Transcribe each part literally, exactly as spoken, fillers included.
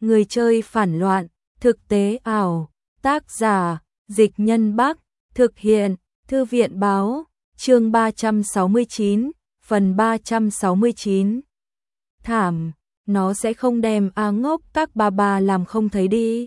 Người chơi phản loạn, thực tế ảo, tác giả, Dịch Nhân Bắc, thực hiện, Thư viện báo, chương ba trăm sáu mươi chín, phần ba trăm sáu mươi chín. Thảm, nó sẽ không đem A Ngốc các ba ba làm không thấy đi.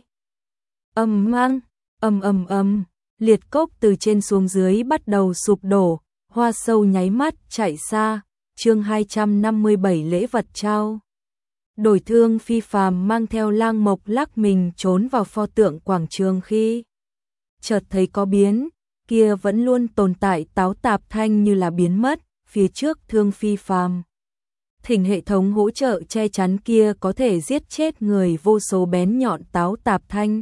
Ầm mang, ầm ầm ầm, liệt cốc từ trên xuống dưới bắt đầu sụp đổ, Hoa Sâu nháy mắt chạy xa, chương hai trăm năm mươi bảy lễ vật trao. Đổi Thương Phi Phàm mang theo Lang Mộc lắc mình trốn vào pho tượng quảng trường khi chợt thấy có biến, kia vẫn luôn tồn tại Táo Tạp Thanh như là biến mất, phía trước Thương Phi Phàm. Thỉnh hệ thống hỗ trợ che chắn kia có thể giết chết người vô số bén nhọn Táo Tạp Thanh.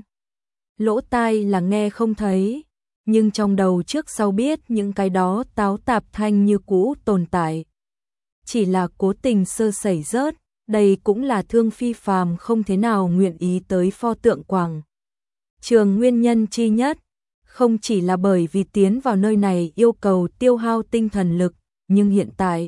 Lỗ tai là nghe không thấy, nhưng trong đầu trước sau biết những cái đó Táo Tạp Thanh như cũ tồn tại. Chỉ là cố tình sơ sẩy rớt, đây cũng là Thương Phi Phàm không thế nào nguyện ý tới pho tượng quảng trường nguyên nhân chi nhất, không chỉ là bởi vì tiến vào nơi này yêu cầu tiêu hao tinh thần lực, nhưng hiện tại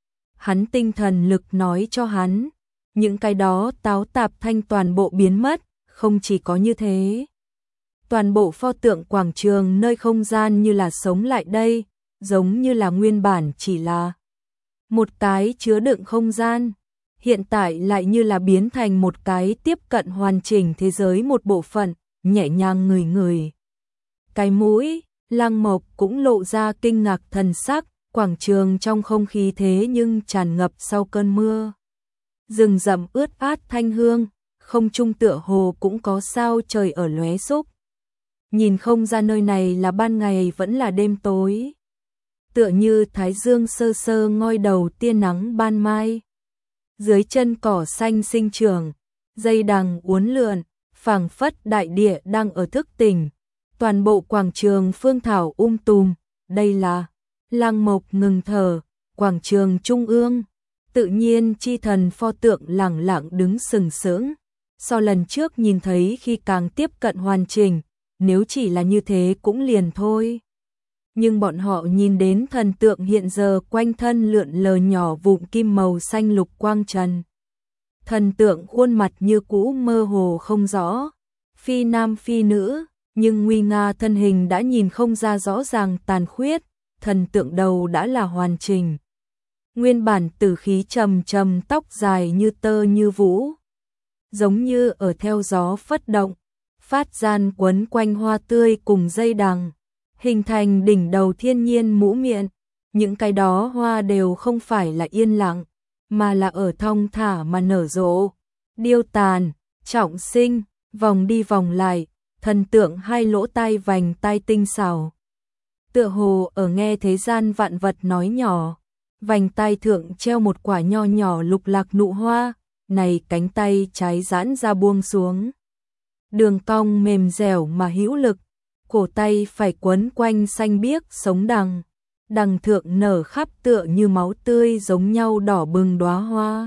hắn tinh thần lực nói cho hắn, những cái đó Táo Tạp Thanh toàn bộ biến mất, không chỉ có như thế. Toàn bộ pho tượng quảng trường nơi không gian như là sống lại đây, giống như là nguyên bản chỉ là một cái chứa đựng không gian, hiện tại lại như là biến thành một cái tiếp cận hoàn chỉnh thế giới một bộ phận, nhẹ nhàng người người. Cái mũi, Lang Mộc cũng lộ ra kinh ngạc thần sắc, quảng trường trong không khí thế nhưng tràn ngập sau cơn mưa. Rừng rậm ướt át thanh hương, không trung tựa hồ cũng có sao trời ở lóe xúc. Nhìn không ra nơi này là ban ngày vẫn là đêm tối. Tựa như thái dương sơ sơ ngoi đầu tia nắng ban mai. Dưới chân cỏ xanh sinh trưởng, dây đằng uốn lượn, phảng phất đại địa đang ở thức tỉnh. Toàn bộ quảng trường phương thảo um tùm, đây là Lang Mộc ngừng thở, quảng trường trung ương, tự nhiên chi thần pho tượng lẳng lặng đứng sừng sững. So lần trước nhìn thấy khi càng tiếp cận hoàn chỉnh, nếu chỉ là như thế cũng liền thôi. Nhưng bọn họ nhìn đến thần tượng hiện giờ quanh thân lượn lờ nhỏ vụn kim màu xanh lục quang trần. Thần tượng khuôn mặt như cũ mơ hồ không rõ, phi nam phi nữ, nhưng nguy nga thân hình đã nhìn không ra rõ ràng tàn khuyết, thần tượng đầu đã là hoàn chỉnh. Nguyên bản tử khí trầm trầm tóc dài như tơ như vũ, giống như ở theo gió phất động, phát gian quấn quanh hoa tươi cùng dây đằng, hình thành đỉnh đầu thiên nhiên mũ miệng. Những cái đó hoa đều không phải là yên lặng, mà là ở thong thả mà nở rộ, điêu tàn, trọng sinh, vòng đi vòng lại, thần tượng hai lỗ tai vành tai tinh xảo. Tựa hồ ở nghe thế gian vạn vật nói nhỏ, vành tai thượng treo một quả nho nhỏ lục lạc nụ hoa, này cánh tay trái giãn ra buông xuống. Đường cong mềm dẻo mà hữu lực, cổ tay phải quấn quanh xanh biếc sống đằng, đằng thượng nở khắp tựa như máu tươi giống nhau đỏ bừng đóa hoa.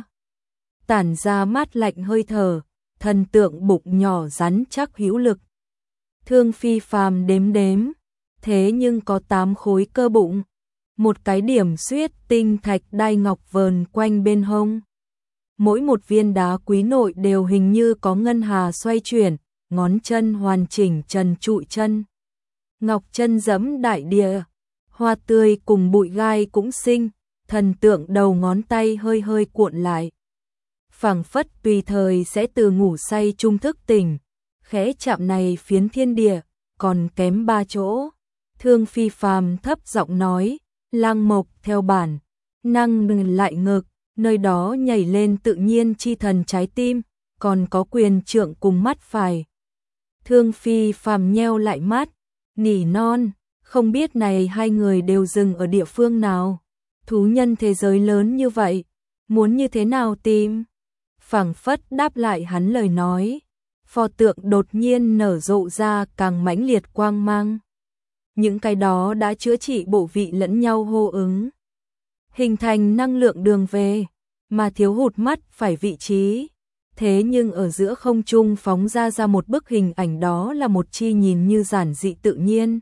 Tản ra mát lạnh hơi thở, thần tượng bụng nhỏ rắn chắc hữu lực. Thương Phi Phàm đếm đếm, thế nhưng có tám khối cơ bụng, một cái điểm xuyết tinh thạch đai ngọc vờn quanh bên hông. Mỗi một viên đá quý nội đều hình như có ngân hà xoay chuyển, ngón chân hoàn chỉnh trần trụi chân. Ngọc chân dẫm đại địa, hoa tươi cùng bụi gai cũng sinh, thần tượng đầu ngón tay hơi hơi cuộn lại. Phảng phất tùy thời sẽ từ ngủ say trung thức tỉnh, khẽ chạm này phiến thiên địa, còn kém ba chỗ. Thương Phi Phàm thấp giọng nói, Lang Mộc theo bản năng lại ngực, nơi đó nhảy lên tự nhiên chi thần trái tim, còn có quyền trượng cùng mắt phải. Thương Phi Phàm nheo lại mắt, nỉ non, không biết này hai người đều dừng ở địa phương nào. Thú nhân thế giới lớn như vậy, muốn như thế nào tìm? Phảng phất đáp lại hắn lời nói, pho tượng đột nhiên nở rộ ra càng mãnh liệt quang mang. Những cái đó đã chữa trị bộ vị lẫn nhau hô ứng, hình thành năng lượng đường về, mà thiếu hụt mắt phải vị trí. Thế nhưng ở giữa không trung phóng ra ra một bức hình ảnh, đó là một chi nhìn như giản dị tự nhiên,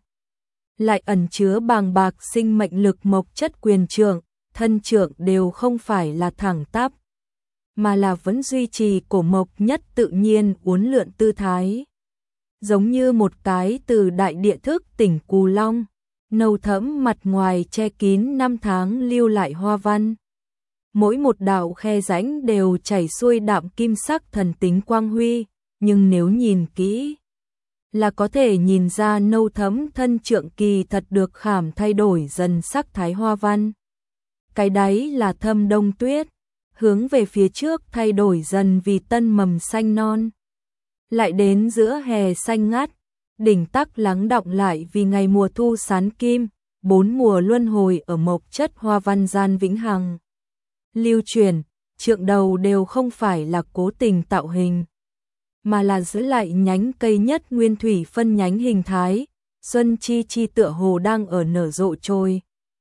lại ẩn chứa bàng bạc sinh mệnh lực mộc chất quyền trượng, thân trượng đều không phải là thẳng tắp, mà là vẫn duy trì cổ mộc nhất tự nhiên uốn lượn tư thái. Giống như một cái từ đại địa thức tỉnh Cù Long, nâu thẫm mặt ngoài che kín năm tháng lưu lại hoa văn. Mỗi một đạo khe rãnh đều chảy xuôi đạm kim sắc thần tính quang huy, nhưng nếu nhìn kỹ là có thể nhìn ra nâu thẫm thân trượng kỳ thật được khảm thay đổi dần sắc thái hoa văn. Cái đáy là thâm đông tuyết, hướng về phía trước thay đổi dần vì tân mầm xanh non. Lại đến giữa hè xanh ngắt, đỉnh tắc lắng đọng lại vì ngày mùa thu sán kim, bốn mùa luân hồi ở mộc chất hoa văn gian vĩnh hằng. Lưu truyền, trượng đầu đều không phải là cố tình tạo hình, mà là giữ lại nhánh cây nhất nguyên thủy phân nhánh hình thái, xuân chi chi tựa hồ đang ở nở rộ trôi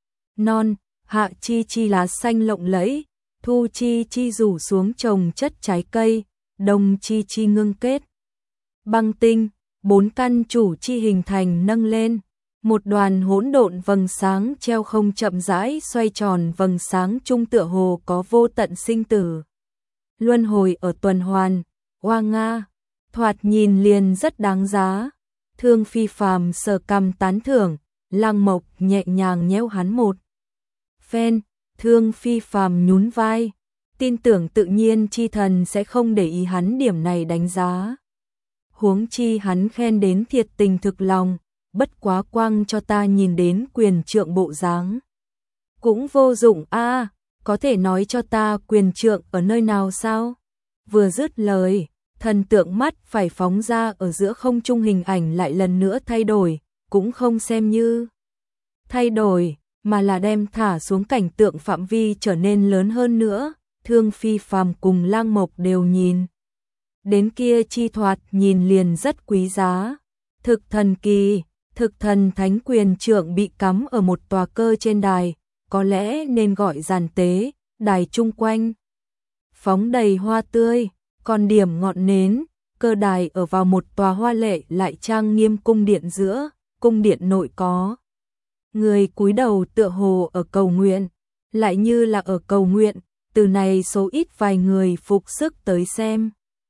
non, hạ chi chi lá xanh lộng lẫy, thu chi chi rủ xuống trồng chất trái cây, đông chi chi ngưng kết. Băng tinh, bốn căn chủ chi hình thành nâng lên, một đoàn hỗn độn vầng sáng treo không chậm rãi xoay tròn, vầng sáng trung tựa hồ có vô tận sinh tử. Luân hồi ở tuần hoàn, oa nga, thoạt nhìn liền rất đáng giá. Thương Phi Phàm sờ cằm tán thưởng, Lăng Mộc nhẹ nhàng nhéo hắn một phen. Thương Phi Phàm nhún vai, tin tưởng tự nhiên chi thần sẽ không để ý hắn điểm này đánh giá. Huống chi hắn khen đến thiệt tình thực lòng, bất quá quang cho ta nhìn đến quyền trượng bộ dáng. Cũng vô dụng a, à, có thể nói cho ta quyền trượng ở nơi nào sao? Vừa dứt lời, thần tượng mắt phải phóng ra ở giữa không trung, hình ảnh lại lần nữa thay đổi, cũng không xem như thay đổi, mà là đem thả xuống, cảnh tượng phạm vi trở nên lớn hơn nữa. Thương Phi Phàm cùng Lăng Mộc đều nhìn đến kia chi thoạt nhìn liền rất quý giá. Thực thần kỳ, thực thần thánh quyền trượng bị cắm ở một tòa cơ trên đài, có lẽ nên gọi giàn tế, đài chung quanh phóng đầy hoa tươi, còn điểm ngọn nến, cơ đài ở vào một tòa hoa lệ lại trang nghiêm cung điện giữa, cung điện nội có người cúi đầu tựa hồ ở cầu nguyện, lại như là ở cầu nguyện, từ này số ít vài người phục sức tới xem.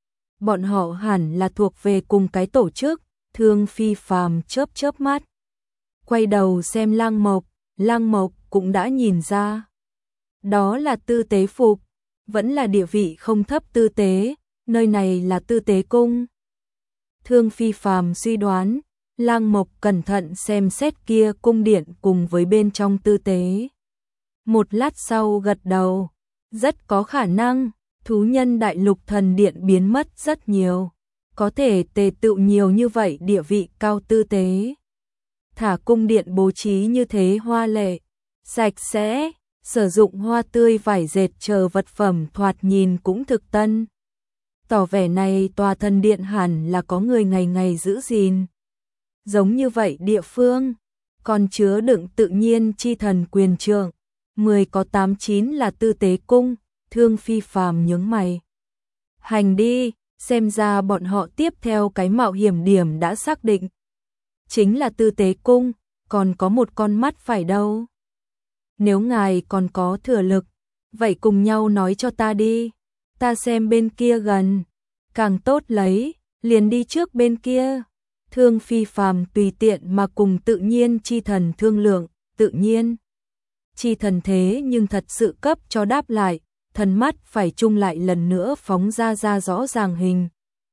Bọn họ hẳn là thuộc về cùng cái tổ chức. Thương Phi Phàm chớp chớp mắt, quay đầu xem Lăng Mộc, Lăng Mộc cũng đã nhìn ra. Đó là tư tế phục, vẫn là địa vị không thấp tư tế, nơi này là tư tế cung. Thương Phi Phàm suy đoán, Lăng Mộc cẩn thận xem xét kia cung điện cùng với bên trong tư tế. Một lát sau gật đầu, rất có khả năng, thú nhân đại lục thần điện biến mất rất nhiều. Có thể tề tựu nhiều như vậy địa vị cao tư tế. Thả cung điện bố trí như thế hoa lệ, sạch sẽ, sử dụng hoa tươi vải dệt chờ vật phẩm thoạt nhìn cũng thực tân. Tỏ vẻ này tòa thần điện hẳn là có người ngày ngày giữ gìn. Giống như vậy địa phương, còn chứa đựng tự nhiên chi thần quyền trượng, mười có tám chín là tư tế cung. Thương Phi Phàm nhướng mày. Hành đi. Xem ra bọn họ tiếp theo cái mạo hiểm điểm đã xác định. Chính là tư tế cung, còn có một con mắt phải đâu. Nếu ngài còn có thừa lực, vậy cùng nhau nói cho ta đi. Ta xem bên kia gần, càng tốt lấy, liền đi trước bên kia. Thương Phi Phàm tùy tiện mà cùng tự nhiên chi thần thương lượng, tự nhiên. Chi thần thế nhưng thật sự cấp cho đáp lại. Thần mắt phải chung lại lần nữa phóng ra ra rõ ràng hình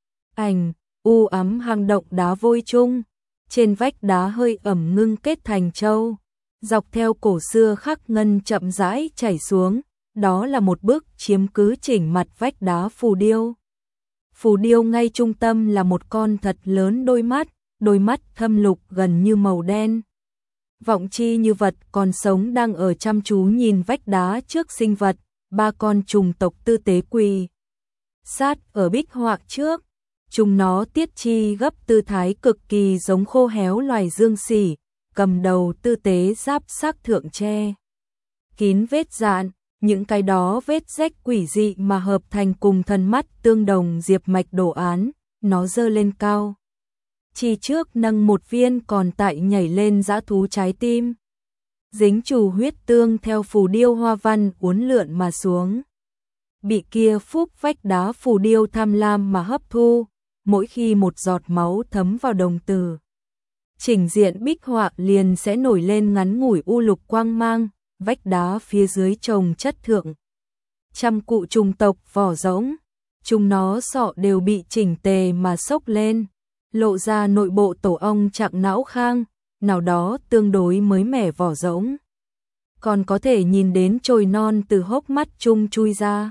ảnh u ám hang động đá vôi chung, trên vách đá hơi ẩm ngưng kết thành châu, dọc theo cổ xưa khắc ngân chậm rãi chảy xuống, đó là một bức chiếm cứ chỉnh mặt vách đá phù điêu. Phù điêu ngay trung tâm là một con thật lớn đôi mắt, đôi mắt thâm lục gần như màu đen. Vọng chi như vật còn sống đang ở chăm chú nhìn vách đá trước sinh vật. Ba con trùng tộc tư tế quỳ sát ở bích họa trước, chúng nó tiết chi gấp tư thái cực kỳ giống khô héo loài dương sỉ, cầm đầu tư tế giáp sắc thượng tre kín vết dạn, những cái đó vết rách quỷ dị mà hợp thành cùng thần mắt tương đồng diệp mạch đồ án, nó giơ lên cao. Chỉ trước nâng một viên còn tại nhảy lên dã thú trái tim. Dính chủ huyết tương theo phù điêu hoa văn uốn lượn mà xuống. bị kia phúc vách đá phù điêu tham lam mà hấp thu, mỗi khi một giọt máu thấm vào đồng tử. Chỉnh diện bích họa liền sẽ nổi lên ngắn ngủi u lục quang mang, vách đá phía dưới trồng chất thượng. Trăm cụ trùng tộc vỏ rỗng, chúng nó sọ đều bị chỉnh tề mà xốc lên, lộ ra nội bộ tổ ong trạng não khang, nào đó tương đối mới mẻ vỏ rỗng. Còn có thể nhìn đến chồi non từ hốc mắt chung chui ra.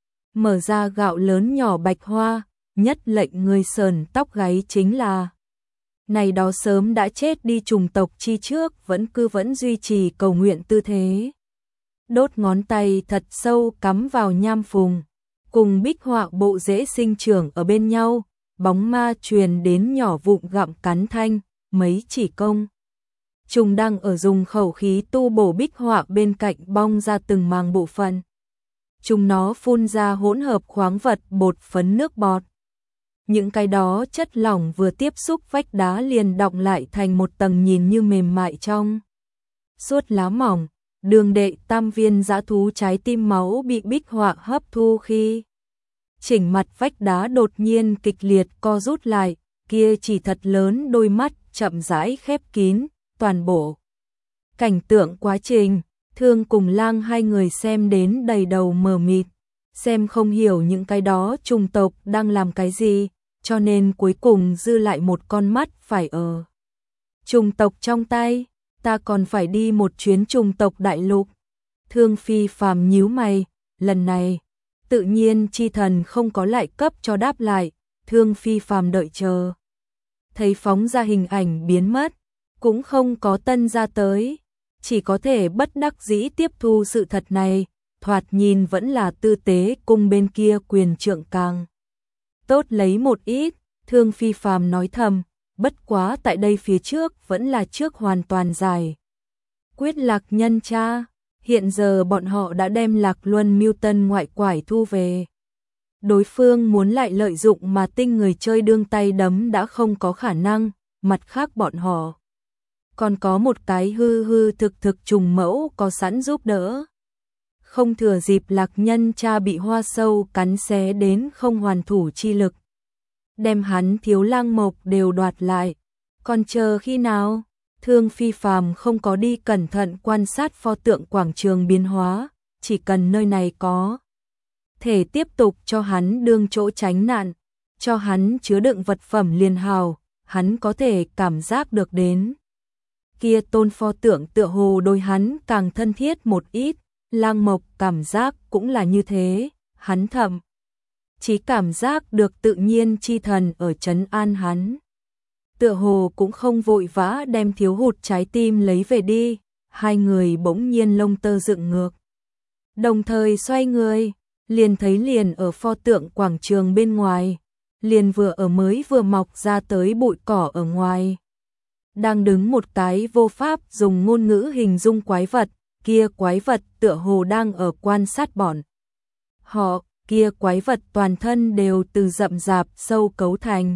Mở ra gạo lớn nhỏ bạch hoa, nhất lệnh người sờn tóc gáy chính là này đó sớm đã chết đi trùng tộc chi trước vẫn cứ vẫn duy trì cầu nguyện tư thế. Đốt ngón tay thật sâu cắm vào nham phùng, cùng bích họa bộ rễ sinh trưởng ở bên nhau, bóng ma truyền đến nhỏ vụn gặm cắn thanh, mấy chỉ công. Trùng đang ở dùng khẩu khí tu bổ bích họa bên cạnh bong ra từng màng bộ phận. Chúng nó phun ra hỗn hợp khoáng vật bột phấn nước bọt. Những cái đó chất lỏng vừa tiếp xúc vách đá liền đọng lại thành một tầng nhìn như mềm mại trong suốt lá mỏng. Đường đệ tam viên dã thú trái tim máu bị bích họa hấp thu khi chỉnh mặt vách đá đột nhiên kịch liệt co rút lại, kia chỉ thật lớn đôi mắt chậm rãi khép kín, toàn bộ. Cảnh tượng quá trình, Thương cùng Lang hai người xem đến đầy đầu mờ mịt, xem không hiểu những cái đó trùng tộc đang làm cái gì, cho nên cuối cùng dư lại một con mắt phải ở trùng tộc trong tay. Ta còn phải đi một chuyến trùng tộc đại lục. Thương Phi Phàm nhíu mày, lần này, tự nhiên chi thần không có lại cấp cho đáp lại, Thương Phi Phàm đợi chờ. Thấy phóng ra hình ảnh biến mất, cũng không có tân ra tới, chỉ có thể bất đắc dĩ tiếp thu sự thật này, thoạt nhìn vẫn là tư tế cung bên kia quyền trượng càng tốt lấy một ít, Thương Phi Phàm nói thầm. Bất quá tại đây phía trước vẫn là trước hoàn toàn giải quyết Lạc Nhân cha, hiện giờ bọn họ đã đem Lạc Luân mưu tân ngoại quải thu về. Đối phương muốn lại lợi dụng mà tinh người chơi đương tay đấm đã không có khả năng, mặt khác bọn họ còn có một cái hư hư thực thực trùng mẫu có sẵn giúp đỡ. Không thừa dịp Lạc Nhân cha bị hoa sâu cắn xé đến không hoàn thủ chi lực, đem hắn thiếu lang mộc đều đoạt lại, còn chờ khi nào? Thương Phi Phàm không có đi cẩn thận quan sát pho tượng quảng trường biến hóa, chỉ cần nơi này có thể tiếp tục cho hắn đương chỗ tránh nạn, cho hắn chứa đựng vật phẩm liền hào, hắn có thể cảm giác được đến. Kia tôn pho tượng tựa hồ đôi hắn càng thân thiết một ít, lang mộc cảm giác cũng là như thế, hắn thầm chỉ cảm giác được tự nhiên chi thần ở trấn an hắn. Tựa hồ cũng không vội vã đem thiếu hụt trái tim lấy về đi, hai người bỗng nhiên lông tơ dựng ngược. Đồng thời xoay người, liền thấy liền ở pho tượng quảng trường bên ngoài, liền vừa ở mới vừa mọc ra tới bụi cỏ ở ngoài. Đang đứng một cái vô pháp dùng ngôn ngữ hình dung quái vật, kia quái vật tựa hồ đang ở quan sát bọn họ. Kia quái vật toàn thân đều từ rậm rạp sâu cấu thành.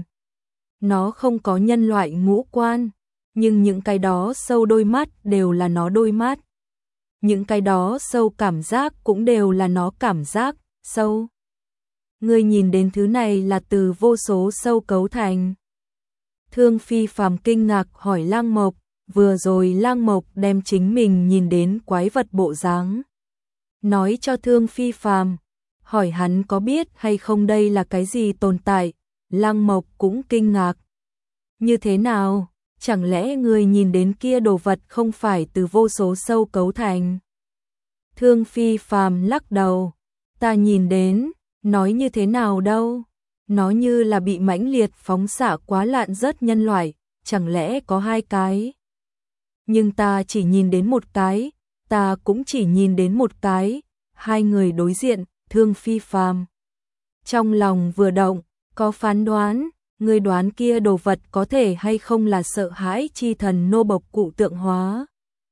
Nó không có nhân loại ngũ quan, nhưng những cái đó sâu đôi mắt đều là nó đôi mắt. Những cái đó sâu cảm giác cũng đều là nó cảm giác, sâu. Người nhìn đến thứ này là từ vô số sâu cấu thành. Thương Phi Phàm kinh ngạc hỏi Lang Mộc, vừa rồi Lang Mộc đem chính mình nhìn đến quái vật bộ dáng nói cho Thương Phi Phàm. Hỏi hắn có biết hay không đây là cái gì tồn tại, Lang Mộc cũng kinh ngạc. Như thế nào, chẳng lẽ người nhìn đến kia đồ vật không phải từ vô số sâu cấu thành? Thương Phi Phàm lắc đầu, ta nhìn đến, nói như thế nào đâu, nó như là bị mãnh liệt phóng xạ quá lạn rớt nhân loại, chẳng lẽ có hai cái? Nhưng ta chỉ nhìn đến một cái, ta cũng chỉ nhìn đến một cái, hai người đối diện. Thương Phi Phàm trong lòng vừa động, có phán đoán, người đoán kia đồ vật có thể hay không là sợ hãi chi thần nô bộc cụ tượng hóa.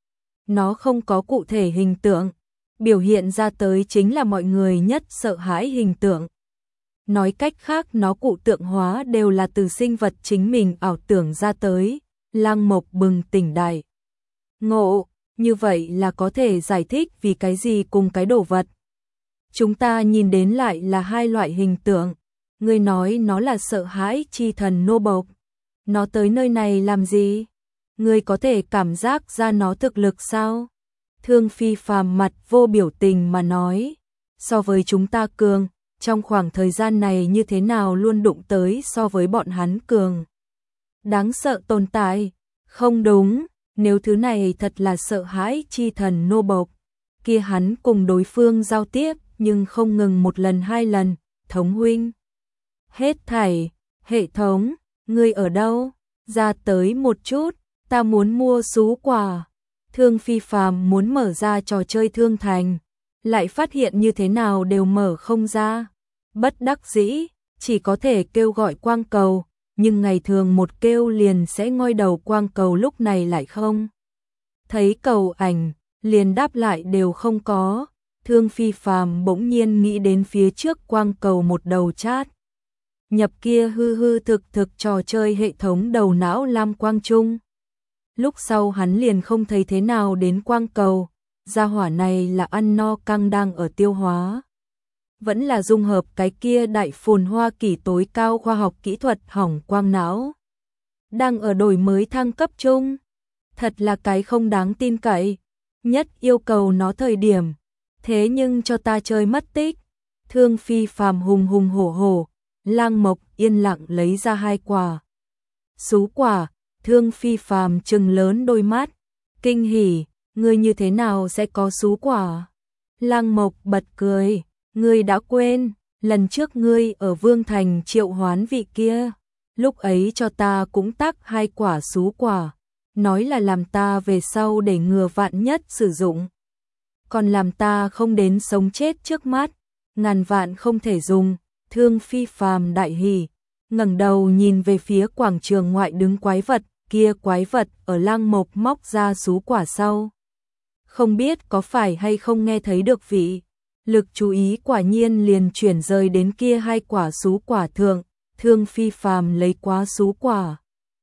Nó không có cụ thể hình tượng, biểu hiện ra tới chính là mọi người nhất sợ hãi hình tượng. Nói cách khác nó cụ tượng hóa đều là từ sinh vật chính mình ảo tưởng ra tới, Lang Mộc bừng tỉnh đại ngộ, như vậy là có thể giải thích vì cái gì cùng cái đồ vật Chúng ta nhìn đến lại là hai loại hình tượng. Ngươi nói nó là sợ hãi chi thần nô bộc. Nó tới nơi này làm gì? Ngươi có thể cảm giác ra nó thực lực sao? Thương Phi Phàm mặt vô biểu tình mà nói. So với chúng ta cường, trong khoảng thời gian này như thế nào luôn đụng tới so với bọn hắn cường. Đáng sợ tồn tại. Không đúng, nếu thứ này thật là sợ hãi chi thần nô bộc, kia hắn cùng đối phương giao tiếp nhưng không ngừng một lần hai lần. Thống huynh. Hết thảy, hệ thống, ngươi ở đâu? Ra tới một chút, ta muốn mua sú quả. Thương Phi Phàm muốn mở ra trò chơi thương thành, lại phát hiện như thế nào đều mở không ra. Bất đắc dĩ, chỉ có thể kêu gọi quang cầu, nhưng ngày thường một kêu liền sẽ ngoi đầu quang cầu lúc này lại không. Thấy cầu ảnh, liền đáp lại đều không có. Thương Phi Phàm bỗng nhiên nghĩ đến phía trước quang cầu một đầu chat. Nhập kia hư hư thực thực trò chơi hệ thống đầu não lam quang trung. Lúc sau hắn liền không thấy thế nào đến quang cầu, gia hỏa này là ăn no căng đang ở tiêu hóa. Vẫn là dung hợp cái kia đại phồn hoa kỷ tối cao khoa học kỹ thuật hỏng quang não. Đang ở đổi mới thăng cấp chung. Thật là cái không đáng tin cậy. Nhất yêu cầu nó thời điểm. Thế nhưng cho ta chơi mất tích. Thương Phi Phàm hùng hùng hổ hổ. Lang Mộc yên lặng lấy ra hai quả. Sú quả. Thương Phi Phàm trừng lớn đôi mắt. Kinh hỉ. Ngươi như thế nào sẽ có sú quả? Lang Mộc bật cười. Ngươi đã quên, lần trước ngươi ở Vương Thành triệu hoán vị kia, lúc ấy cho ta cũng tác hai quả sú quả, nói là làm ta về sau để ngừa vạn nhất sử dụng. Còn làm ta không đến sống chết trước mắt, ngàn vạn không thể dùng. Thương Phi Phàm đại hỉ, ngẩng đầu nhìn về phía quảng trường ngoại đứng quái vật, kia quái vật ở Lang Mộc móc ra sú quả sau. Không biết có phải hay không nghe thấy được vị. Lực chú ý quả nhiên liền chuyển rời đến kia hai quả sú quả thượng. Thương Phi Phàm lấy quá sú quả,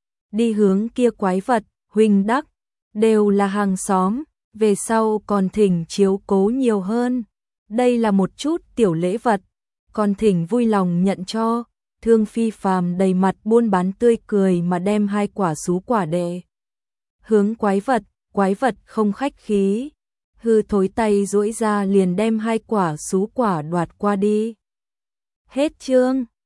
đi hướng kia quái vật. Huynh đắc, đều là hàng xóm, về sau còn thỉnh chiếu cố nhiều hơn. Đây là một chút tiểu lễ vật, còn thỉnh vui lòng nhận cho. Thương Phi Phàm đầy mặt buôn bán tươi cười mà đem hai quả sú quả đệ hướng quái vật. Quái vật không khách khí, hư thối tay duỗi ra liền đem hai quả sú quả đoạt qua đi. Hết chương.